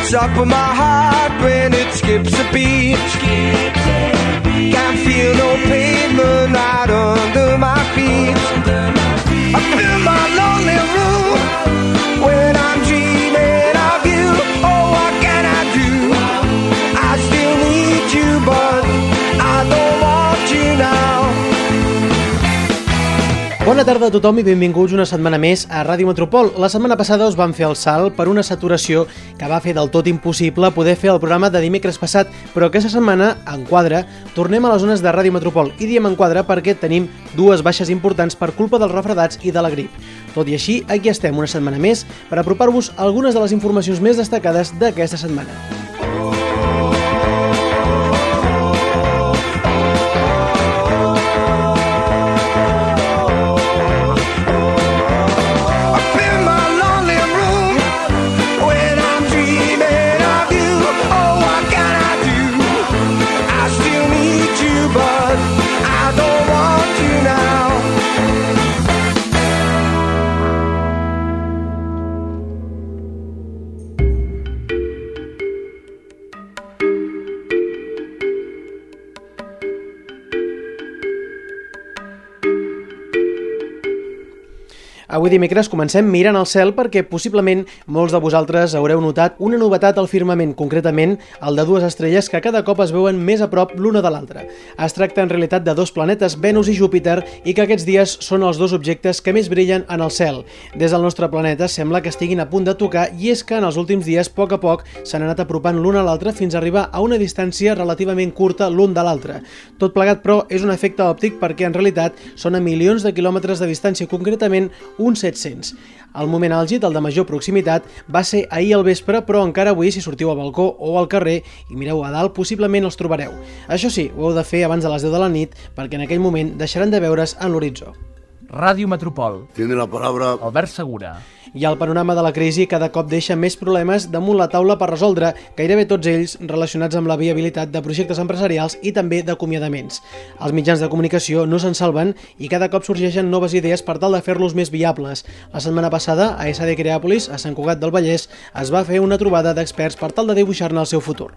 up in my heart when it skips a beat. Can't feel no pavement right under my feet. I feel my lonely room when I'm dreaming of you. Oh, what can I do? I still need you, but I don't want you now. Bona tarda a tothom i benvinguts una setmana més a Ràdio Metropol. La setmana passada us vam fer el salt per una saturació que va fer del tot impossible poder fer el programa de dimecres passat, però aquesta setmana, en quadre, tornem a les zones de Ràdio Metropol. I diem en quadre perquè tenim dues baixes importants per culpa dels refredats i de la grip. Tot i així, aquí estem una setmana més per apropar-vos algunes de les informacions més destacades d'aquesta setmana. Avui dimecres comencem mirant al cel perquè possiblement molts de vosaltres haureu notat una novetat al firmament, concretament el de dues estrelles que cada cop es veuen més a prop l'una de l'altra. Es tracta en realitat de dos planetes, Venus i Júpiter, i que aquests dies són els dos objectes que més brillen en el cel. Des del nostre planeta sembla que estiguin a punt de tocar i és que en els últims dies, a poc, s'han anat apropant l'un a l'altre fins a arribar a una distància relativament curta l'un de l'altre. Tot plegat, però, és un efecte òptic perquè en realitat són a milions de quilòmetres de distància, concretament uns 700. El moment àlgid, el de major proximitat, va ser ahir al vespre, però encara avui, si sortiu al balcó o al carrer i mireu a dalt, possiblement els trobareu. Això sí, ho heu de fer abans de les 10 de la nit, perquè en aquell moment deixaran de veure's en l'horitzó. Ràdio Metropol. Tiene la palabra Albert Segura. I el panorama de la crisi cada cop deixa més problemes damunt la taula per resoldre, gairebé tots ells relacionats amb la viabilitat de projectes empresarials i també d'acomiadaments. Els mitjans de comunicació no se'n salven i cada cop sorgeixen noves idees per tal de fer-los més viables. La setmana passada, a SD Creàpolis, a Sant Cugat del Vallès, es va fer una trobada d'experts per tal de dibuixar-ne el seu futur.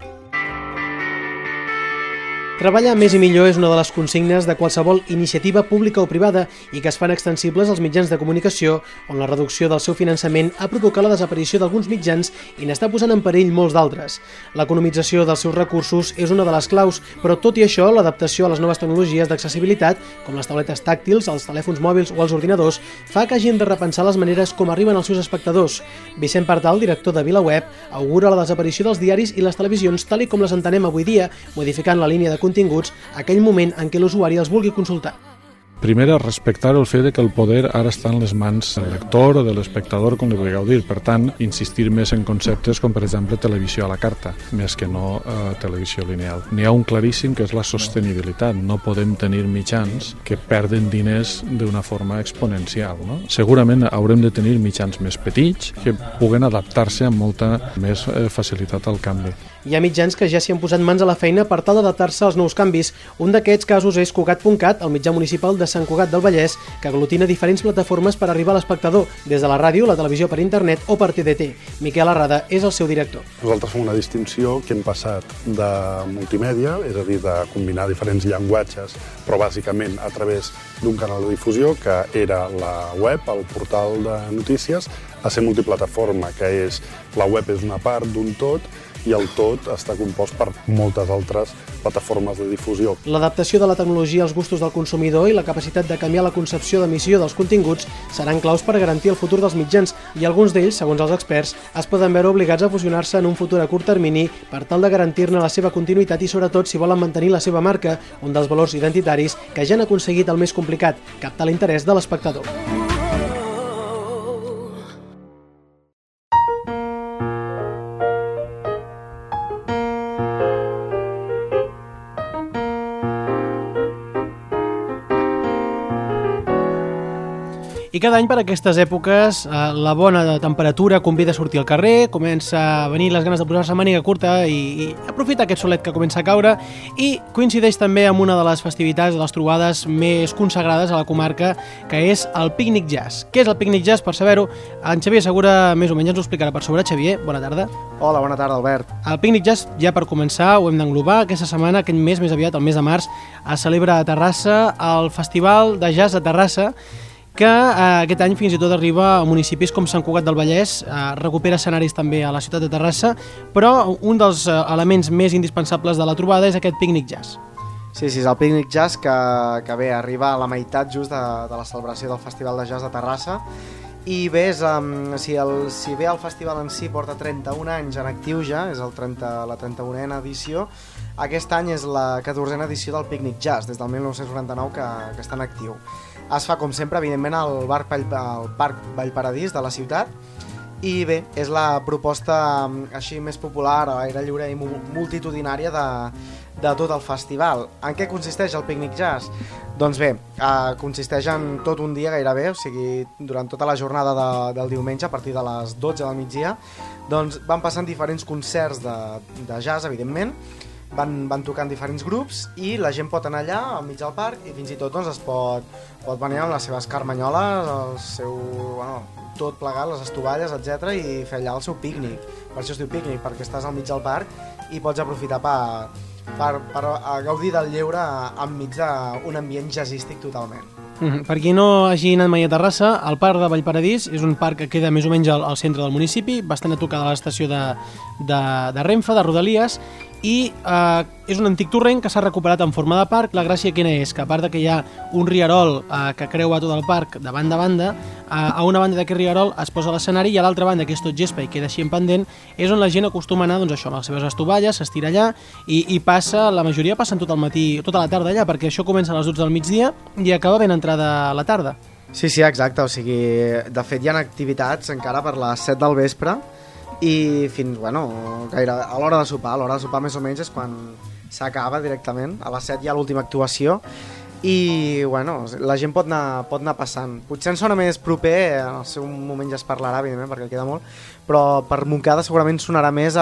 Treballar més i millor és una de les consignes de qualsevol iniciativa pública o privada i que es fan extensibles als mitjans de comunicació, on la reducció del seu finançament ha provocat la desaparició d'alguns mitjans i n'està posant en perill molts d'altres. L'economització dels seus recursos és una de les claus, però tot i això, l'adaptació a les noves tecnologies d'accessibilitat, com les tauletes tàctils, els telèfons mòbils o els ordinadors, fa que hagin de repensar les maneres com arriben als seus espectadors. Vicent Partal, director de VilaWeb, augura la desaparició dels diaris i les televisions tal i com les entenem avui dia, modificant la línia de continguts aquell moment en què l'usuari els vulgui consultar. Primera, respectar el fet que el poder ara està en les mans del lector o de l'espectador, com li vulgueu dir. Per tant, insistir més en conceptes com, per exemple, televisió a la carta, més que no televisió lineal. N'hi ha un claríssim que és la sostenibilitat. No podem tenir mitjans que perden diners d'una forma exponencial, no? Segurament haurem de tenir mitjans més petits que puguen adaptar-se amb molta més facilitat al canvi. Hi ha mitjans que ja s'hi han posat mans a la feina per tal d'adaptar-se als nous canvis. Un d'aquests casos és Cugat.cat, el mitjà municipal de Sant Cugat del Vallès, que aglutina diferents plataformes per arribar a l'espectador, des de la ràdio, la televisió per internet o per TDT. Miquel Arrada és el seu director. Nosaltres fem una distinció que hem passat de multimèdia, és a dir, de combinar diferents llenguatges, però bàsicament a través d'un canal de difusió, que era la web, el portal de notícies, a ser multiplataforma, que és la web és una part d'un tot, i el tot està compost per moltes altres plataformes de difusió. L'adaptació de la tecnologia als gustos del consumidor i la capacitat de canviar la concepció d'emissió dels continguts seran claus per garantir el futur dels mitjans i alguns d'ells, segons els experts, es poden veure obligats a fusionar-se en un futur a curt termini per tal de garantir-ne la seva continuïtat i sobretot si volen mantenir la seva marca, un dels valors identitaris que ja han aconseguit el més complicat, captar l'interès de l'espectador. I cada any per aquestes èpoques la bona temperatura convida a sortir al carrer, comença a venir les ganes de posar-se màniga curta i aprofitar aquest solet que comença a caure, i coincideix també amb una de les festivitats, de les trobades més consagrades a la comarca, que és el Pícnic Jazz. Què és el Pícnic Jazz? Per saber-ho, en Xavier Segura més o menys ens ho explicarà per sobre. Xavier, bona tarda. Hola, bona tarda, Albert. El Picnic Jazz, ja per començar, ho hem d'englobar. Aquesta setmana, aquest mes més aviat, el mes de març, es celebra a Terrassa el Festival de Jazz de Terrassa, que aquest any fins i tot arriba a municipis com Sant Cugat del Vallès, recupera escenaris també a la ciutat de Terrassa, però un dels elements més indispensables de la trobada és aquest Picnic Jazz. Sí, és el Picnic Jazz que bé, arriba a la meitat just de la celebració del Festival de Jazz de Terrassa. I bé, si bé el festival en si porta 31 anys en actiu ja, és la 31a edició, aquest any és la 14a edició del Picnic Jazz, des del 1999 que està en actiu. Es fa, com sempre, evidentment, al Parc Vallparadís de la ciutat, i bé, és la proposta així més popular, a l'aire lliure i multitudinària de tot el festival. En què consisteix el Picnic Jazz? Doncs bé, consisteix en tot un dia gairebé, o sigui, durant tota la jornada del diumenge, a partir de les 12 del migdia, doncs van passant diferents concerts de jazz, evidentment, van tocant diferents grups i la gent pot anar allà al mig del parc i fins i tot doncs, es pot venir amb les seves carmanyoles, el seu, tot plegat, les estovalles, etc, i fer allà el seu pícnic. Per això es diu pícnic, perquè estàs al mig del parc i pots aprofitar per gaudir del lleure enmig d'un ambient jazzístic totalment. Per qui no hagi anat mai a Terrassa, el Parc de Vallparadís és un parc que queda més o menys al centre del municipi, bastant a tocar de l'estació de Renfe, de Rodalies, i és un antic torrent que s'ha recuperat en forma de parc. La gràcia quina és? Que a part que hi ha un rierol que creua tot el parc de banda a banda, a una banda d'aquest rierol es posa l'escenari i a l'altra banda, que és tot gespa i queda així en pendent, és on la gent acostuma a anar doncs, això, amb les seves estovalles, s'estira allà i passa, la majoria passen tot el matí, tota la tarda allà, perquè això comença a les 12 del migdia i acaba ben entrada a la tarda. Sí, exacte, o sigui, de fet hi ha activitats encara per les 7 del vespre i fins, gaire a l'hora de sopar. A l'hora de sopar més o menys és quan s'acaba directament, a les 7 hi ha l'última actuació i, la gent pot anar passant. Potser ens sona més proper, en el seu moment ja es parlarà, evidentment, perquè queda molt, però per Montcada segurament sonarà més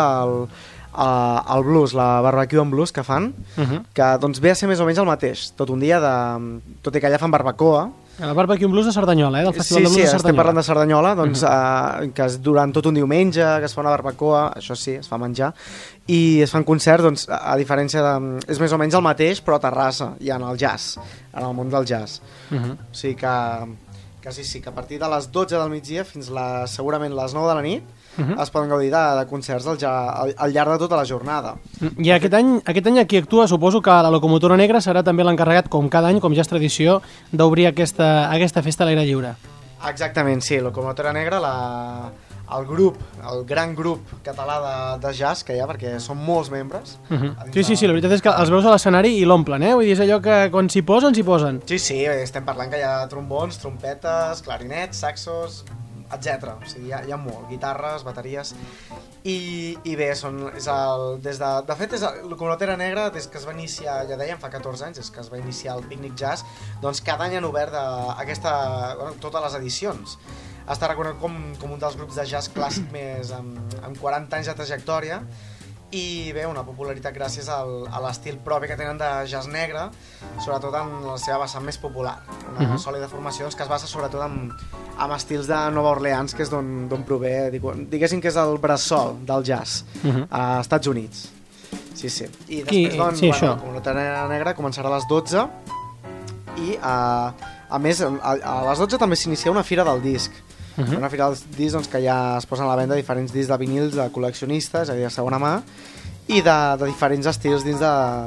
el blues, la barbecue en blues que fan, que doncs ve a ser més o menys el mateix, tot un dia tot i que allà fan barbacoa. El barbecue en blues de Cerdanyola, del Festival de Blues de Cerdanyola. Sí, estem parlant de Cerdanyola, doncs, que és durant tot un diumenge, que es fa una barbacoa, això sí, es fa menjar, i es fan concerts, doncs, a diferència és més o menys el mateix, però a Terrassa, i en el jazz, en el món del jazz. O sigui que sí, que a partir de les 12 del migdia fins segurament les 9 de la nit es poden gaudir de concerts al llarg de tota la jornada. I aquest any aquí actua, suposo que la Locomotora Negra serà també l'encarregat, com cada any, com ja és tradició, d'obrir aquesta festa a l'aire lliure. Exactament, sí, Locomotora Negra, el gran grup català de jazz que hi ha, perquè són molts membres. Sí, la veritat és que els veus a l'escenari i l'omplen, Vull dir, és allò que quan s'hi posen, s'hi posen. Sí, estem parlant que hi ha trombons, trompetes, clarinets, saxos, etc. O sigui, hi ha molt, guitarres, bateries, i bé, de fet, és Locomotora Negra, des que es va iniciar, ja dèiem, fa 14 anys, des que es va iniciar el Picnic Jazz, doncs cada any han obert totes les edicions. Està reconegut com un dels grups de jazz clàssic més amb 40 anys de trajectòria i bé, una popularitat gràcies a l'estil propi que tenen de jazz negre, sobretot en la seva vessant més popular, una sòlida formació que es basa sobretot en estils de Nova Orleans, que és d'on prové, diguéssim que és el bressol del jazz a Estats Units. Sí. I després, la Comunitat Negra començarà a les 12 i a més a les 12 també s'inicia una fira del disc. Una fira dels discs doncs, que ja es posen a la venda diferents discs de vinils de col·leccionistes, és a dir, de segona mà, i de diferents estils dins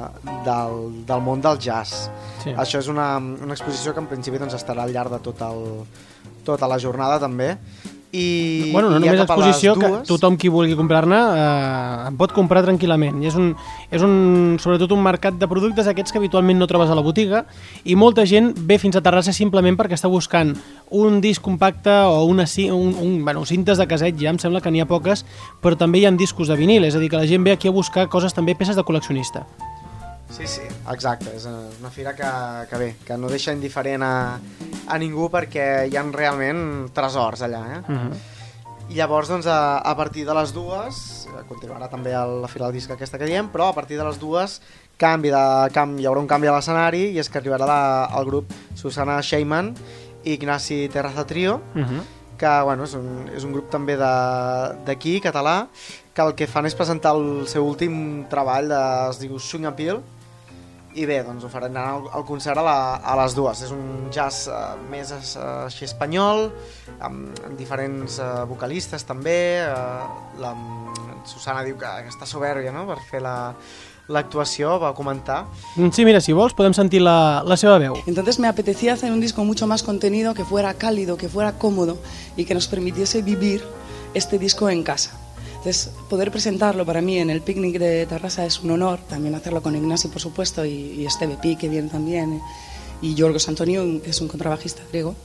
del món del jazz. Això és una exposició que en principi doncs, estarà al llarg de tota la jornada també. I no només exposició, que tothom qui vulgui comprar-ne en pot comprar tranquil·lament. I és sobretot un mercat de productes aquests que habitualment no trobes a la botiga, i molta gent ve fins a Terrassa simplement perquè està buscant un disc compacte o cintes de caset, ja em sembla que n'hi ha poques, però també hi ha discos de vinil, és a dir, que la gent ve aquí a buscar coses també, peces de col·leccionista. Sí, exacte, és una fira que bé, que no deixa indiferent a ningú perquè hi ha realment tresors allà, I llavors, doncs, a partir de les 2, continuarà també la fira del disc aquesta que diem, però a partir de les 2 hi haurà un canvi a l'escenari i és que arribarà el grup Susana Sheyman i Ignasi Terraza Trio, que és un grup també d'aquí, català, que el que fan és presentar el seu últim treball, es diu Swing Appeal, i bé, doncs ofereixen el concert a les dues. És un jazz més així espanyol, amb diferents vocalistes també. La Susana diu que està soberbia, no?, per fer l'actuació, va comentar. Sí, mira, si vols podem sentir la seva veu. Entonces me apetecía hacer un disco mucho más contenido, que fuera cálido, que fuera cómodo y que nos permitiese vivir este disco en casa. Entonces, poder presentarlo para mí en el picnic de Tarrasa es un honor, también hacerlo con Ignasi, por supuesto, y Esteve Pi, que viene también, y Yorgos Antonio, que es un contrabajista griego.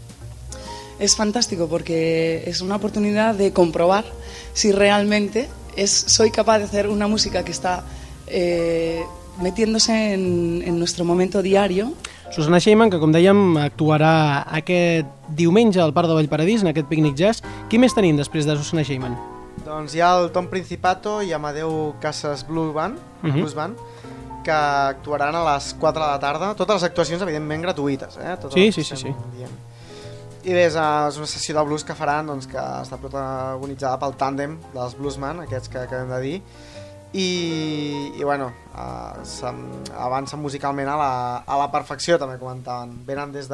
Es fantástico porque es una oportunidad de comprobar si realmente soy capaz de hacer una música que está metiéndose en nuestro momento diario. Susana Sheyman, que com dèiem actuarà aquest diumenge al Parc de Vallparadís, en aquest pícnic jazz. Qui més tenim després de Susana Sheyman? Doncs hi ha el Tom Principato i Amadeu Casas Blues Band, que actuaran a les 4 de la tarda. Totes les actuacions, evidentment, gratuïtes. Sí. I bé, és una sessió de blues que faran, doncs, que està protagonitzada pel tàndem dels bluesman, aquests que acabem de dir, i bueno, avancen musicalment a la perfecció, també comentaven. Venen des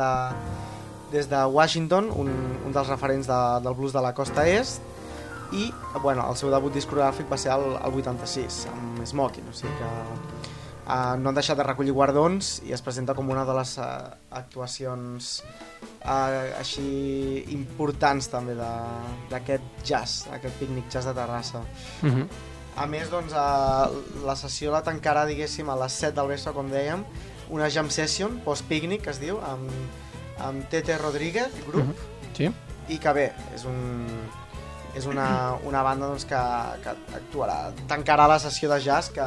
de Washington, un dels referents del blues de la costa est, i bueno, el seu debut discogràfic va ser el 86 amb Smoking, o sigui que no han deixat de recollir guardons i es presenta com una de les actuacions així importants també d'aquest jazz, aquest pícnic jazz de Terrassa. A més, doncs, la sessió la tancarà, diguéssim, a les 7 del vespre, com dèiem, una jam session post-pícnic, que es diu, amb Tete Rodríguez Group, i que bé, és una banda, doncs, que actuarà, tancarà la sessió de jazz, que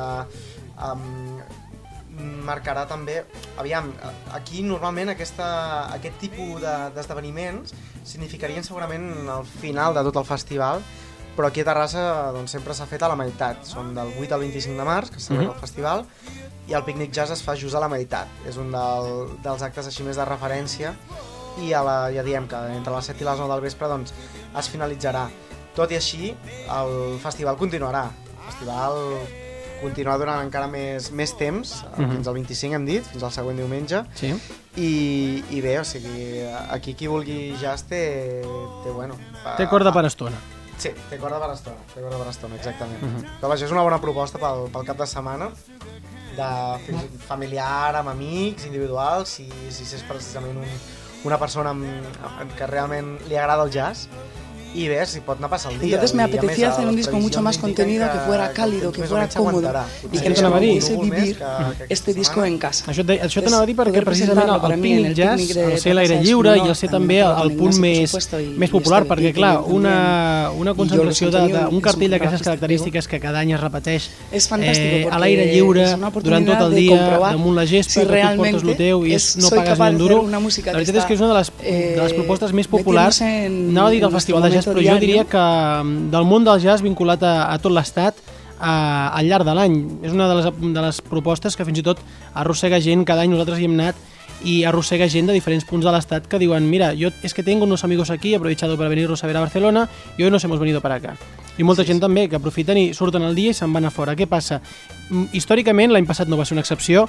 marcarà també. Aviam, aquí normalment aquest tipus d'esdeveniments significarien segurament el final de tot el festival, però aquí a Terrassa doncs, sempre s'ha fet a la meitat. Són del 8 al 25 de març, que es celebra el festival, i el pícnic jazz es fa just a la meitat. És un dels actes així més de referència, i ja diem que entre les 7 i les 9 del vespre doncs, es finalitzarà. Tot i així, el festival continuarà. El festival continuarà durant encara més temps, fins al 25 hem dit, fins al següent diumenge. Sí. I bé, o sigui, aquí qui vulgui jazz té corda per estona. Sí, té corda per estona, exactament. Però vaja, és una bona proposta pel cap de setmana, familiar, amb amics, individuals, si és precisament una persona que realment li agrada el jazz. Y ver si pot anar a pasar el día. Entonces me apetecía hacer un disco mucho más contenido, que fuera cálido, que fuera cómodo y que nos permitiese vivir este disco en casa. Això t'anava a dir perquè precisament el pícnic jazz, el ser a l'aire lliure i el ser també el punt més popular, perquè clar, una concentració d'un cartell d'aquestes característiques que cada any es repeteix a l'aire lliure durant tot el dia, damunt la gespa, que tu portes el teu i no pagues ni un duro. La veritat és que és una de les propostes més populars, anava a dir del Festival de Jazz, però jo diria que del món del jazz vinculat a tot l'estat al llarg de l'any. És una de les propostes que fins i tot arrossega gent, cada any nosaltres hi hem anat, y arrossega gent de diferents punts de l'estat que diuen, mira, yo es que tengo unos amigos aquí, he aprovechado para venirlos a ver a Barcelona y hoy nos hemos venido para acá. I molta gent també que aprofiten i surten al dia i se'n van a fora. Què passa? Històricament, l'any passat no va ser una excepció,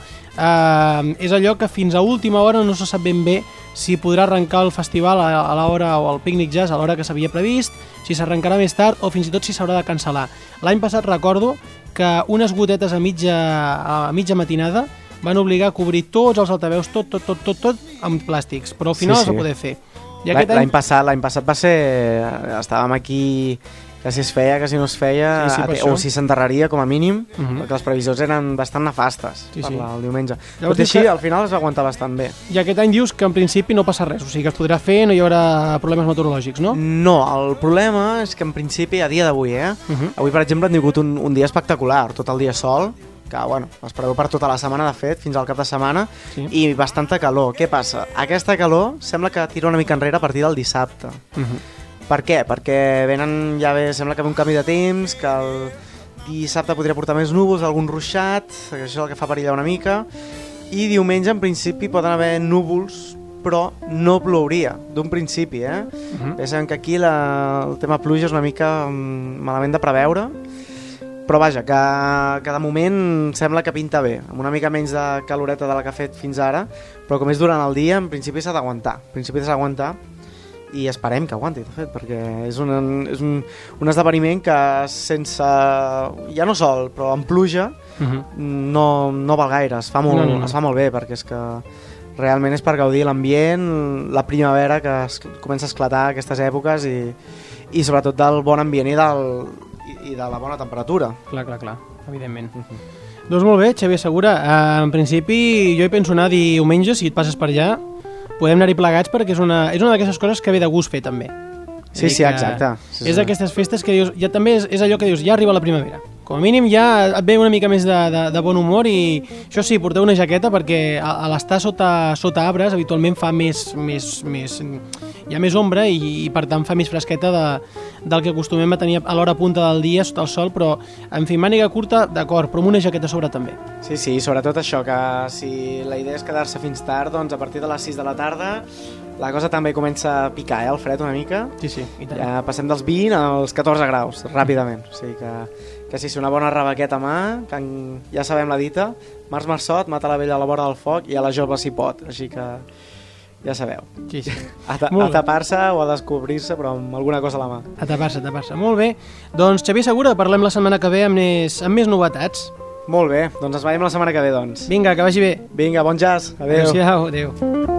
és allò que fins a última hora no se sap ben bé si podrà arrencar el festival a l'hora, o el pícnic jazz a l'hora que s'havia previst, si s'arrencarà més tard o fins i tot si s'haurà de cancel·lar. L'any passat recordo que unes gotetes a mitja matinada van obligar a cobrir tots els altaveus, tot amb plàstics, però al final es va poder fer. L'any passat va ser... Estàvem aquí... que si es feia, que si no es feia, o si s'enterraria com a mínim, perquè les previsions eren bastant nefastes per el diumenge. Tot i així, al final es va aguantar bastant bé. I aquest any dius que en principi no passa res, o sigui que es podrà fer, no hi haurà problemes meteorològics, no? No, el problema és que en principi, a dia d'avui, avui per exemple han tingut un dia espectacular, tot el dia sol, que bueno, es preveu per tota la setmana, de fet, fins al cap de setmana, i bastanta calor. Què passa? Aquesta calor sembla que tira una mica enrere a partir del dissabte. Per què? Perquè ja sembla que ve un canvi de temps, que el dissabte podria portar més núvols, algun ruixat, això és el que fa perillar una mica, i diumenge en principi poden haver núvols, però no plouria, d'un principi, Ja sabem que aquí el tema pluja és una mica malament de preveure, però vaja, que de moment sembla que pinta bé, amb una mica menys de caloreta de la que ha fet fins ara, però com és durant el dia, en principi s'ha d'aguantar. I esperem que aguanti, de fet, perquè és un esdeveniment que sense, ja no sol, però amb pluja, no val gaire, es fa molt bé, perquè és que realment és per gaudir l'ambient, la primavera que comença a esclatar aquestes èpoques i sobretot del bon ambient i de la bona temperatura. Clar, evidentment. Doncs molt bé, Xavier Segura, en principi jo hi penso anar diumenge, si et passes per allà, podem anar-hi plegats perquè és una d'aquestes coses que ve de gust fer també. Sí, exacte. És d'aquestes festes que dius, ja també és allò que dius, ja arriba la primavera. Com a mínim ja et ve una mica més de bon humor i això sí, porteu una jaqueta perquè a l'estar sota arbres habitualment fa hi ha més ombra i per tant fa més fresqueta del que acostumem a tenir a l'hora punta del dia sota el sol, però en fi, màniga curta, d'acord, però amb una jaqueta a sobre també. Sí, sobretot això, que si la idea és quedar-se fins tard, doncs a partir de les 6 de la tarda la cosa també comença a picar, el fred una mica. Sí, i tant. Ja passem dels 20 als 14 graus, ràpidament. O sigui que sí, una bona rebequeta a mà, que ja sabem la dita, març marçot, mata la vella a la vora del foc i a la jove s'hi pot, així que ja sabeu. Sí. A tapar-se o a descobrir-se, però amb alguna cosa a la mà. A tapar-se. Molt bé. Doncs Xavier Segura, parlem la setmana que ve amb més novetats. Molt bé, doncs ens veiem la setmana que ve, doncs. Vinga, que vagi bé. Vinga, bon jazz. Adéu. Adéu.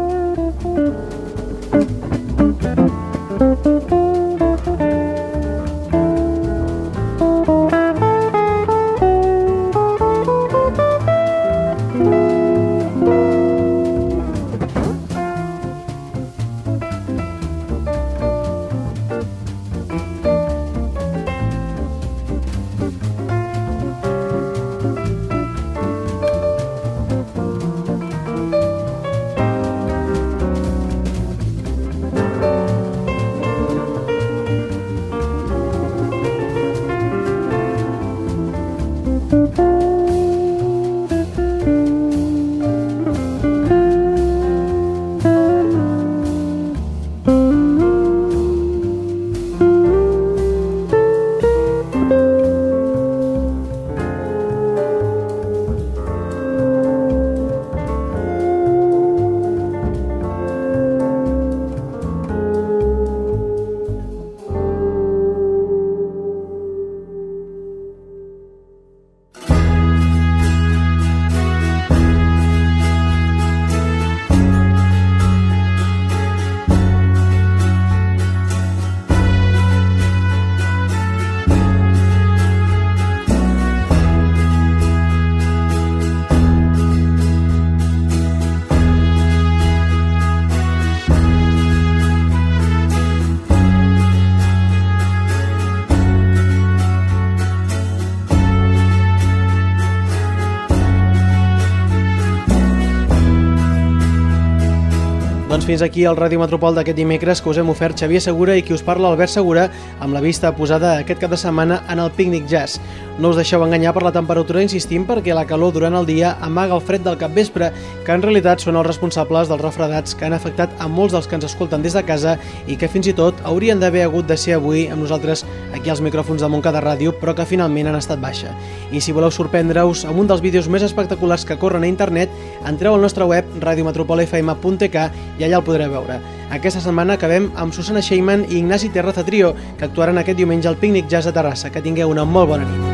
Doncs fins aquí el Ràdio Metropol d'aquest dimecres que us hem ofert Xavier Segura i qui us parla Albert Segura amb la vista posada aquest cap de setmana en el Pícnic Jazz. No us deixeu enganyar per la temperatura, insistim, perquè la calor durant el dia amaga el fred del capvespre, que en realitat són els responsables dels refredats que han afectat a molts dels que ens escolten des de casa i que fins i tot haurien d'haver hagut de ser avui amb nosaltres aquí als micròfons de Montcada Ràdio, però que finalment han estat baixa. I si voleu sorprendre-us amb un dels vídeos més espectaculars que corren a internet, entreu al nostre web radiometropolfm.tk i allà el podreu veure. Aquesta setmana acabem amb Susana Sheyman i Ignasi Terraza Trio, que actuaran aquest diumenge al Pícnic Jazz a Terrassa. Que tingueu una molt bona nit.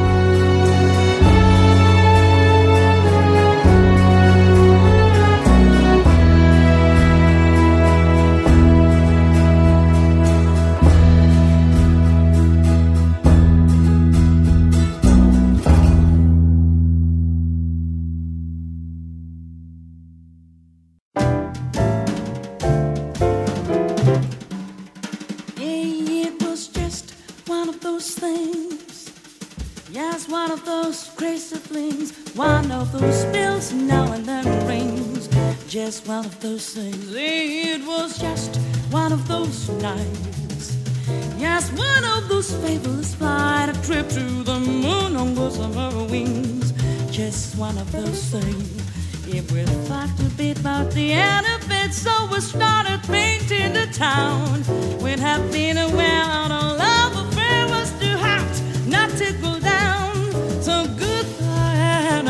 One of those bells now and then rings. Just one of those things. It was just one of those nights. Yes, one of those fables flight, a trip to the moon on gossamer wings. Just one of those things. If we thought to beat about the end of it, so we started painting the town. We'd have been aware our love affair was too hot not to cool down. So goodbye and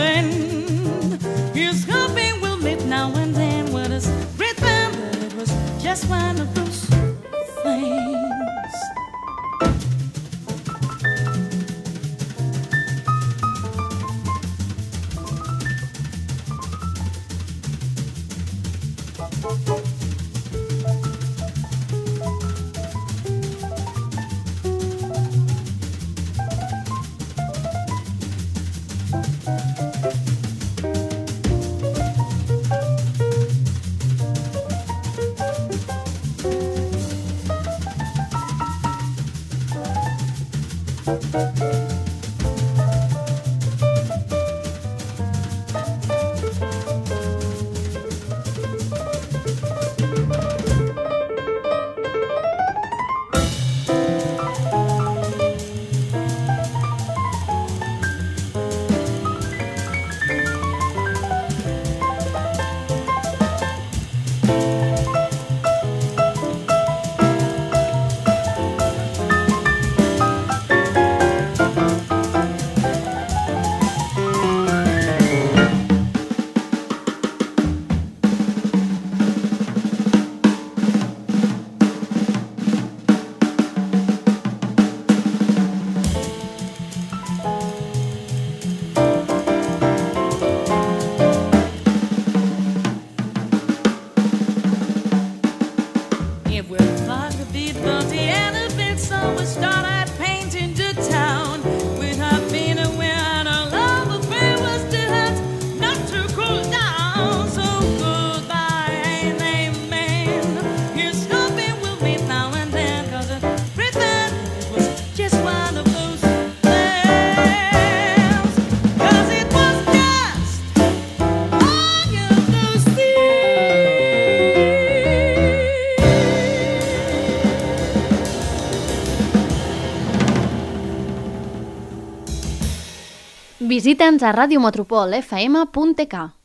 amen. Here's hoping we'll meet now and then. With us rhythm, but it was just one of those things. Visita'ns a radiometropolfm.tk.